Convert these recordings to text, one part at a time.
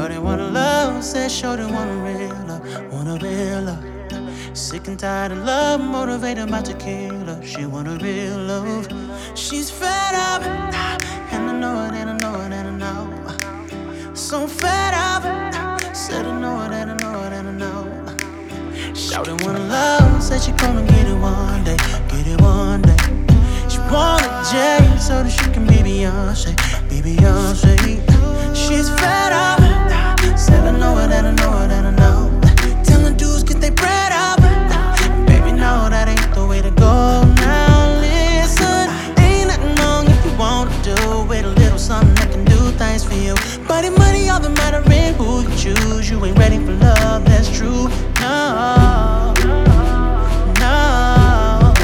Shorty wanna love, said shorty wanna real love, wanna real love. Sick and tired of love, motivated by tequila. She want a real love. She's fed up, and I know it, and I know it, and I know. So fed up, said I know it, and I know it, and I know. Shouting wanna love, said she gonna get it one day, get it one day. She want a J so that she can be Beyonce, be Beyonce. She's fed up, said I know it, and I know it, and I know. Telling dudes get they bread up, baby, no, that ain't the way to go. Now listen, ain't nothing wrong if you wanna do with a little something that can do things for you. But it money all the matter in who you choose. You ain't ready for love, that's true. No, no,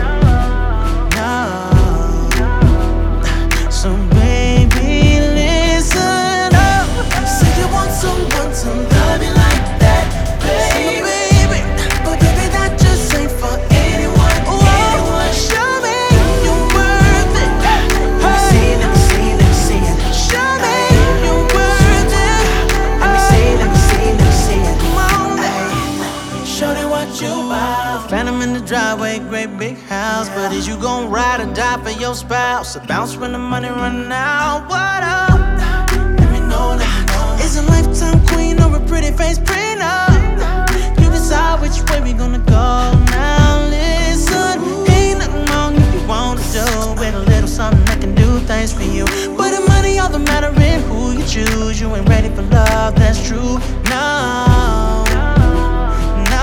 no. So baby, listen up. Say you want someone to love you like that, baby. But baby, that just ain't for anyone. Anyone. Show me you're worth it. Let me see, let me see, let me see it. Show me you're worth it. Let me see, let me see, let me see it. Come on, baby. Show them what you about. Phantom in the driveway, great big house. But is you gon' ride or die for your spouse? So bounce when the money run out. What up? Let me know, let me know. Is a lifetime queen or a pretty face prenup? You decide which way we gonna go. Now listen, ain't nothing wrong if you wanna do with a little something that can do things for you. But the money all the matter in who you choose. You ain't ready for love, that's true. No, no,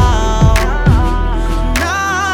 no.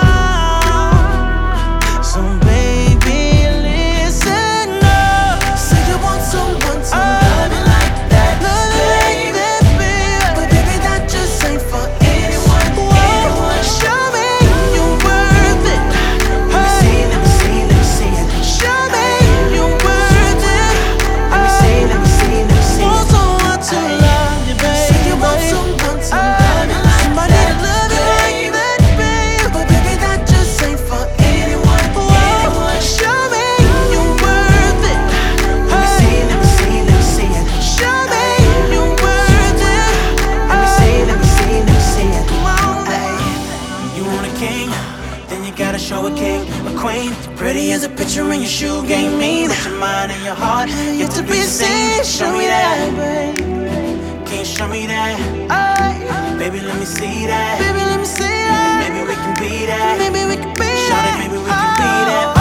So baby, listen up. Say you want someone to love you like that, baby. But baby, that just ain't for anyone. Anyone. Show me you're worth it. Let me see, let me see, let me see it. Show me you're worth it. Let me see, let me see, let me see it. Want someone to love you, baby. Say you want someone to love you like somebody to love you like that, baby. But baby, that just ain't for anyone. Anyone. Show me you're worth it. Let me see, let me see, let me see it. Show me you're worth it. Let me see, let me see, let me see it. Come on, baby. You want a king? Then you gotta show a king, a queen. Pretty as a picture in your shoe game. Mean that your mind and your heart get to be seen. Show me that, baby. Can you show me that? Baby, let me see that. Baby, let me see that. Maybe we can be that. Maybe we can be that. Shawty, maybe we can be that.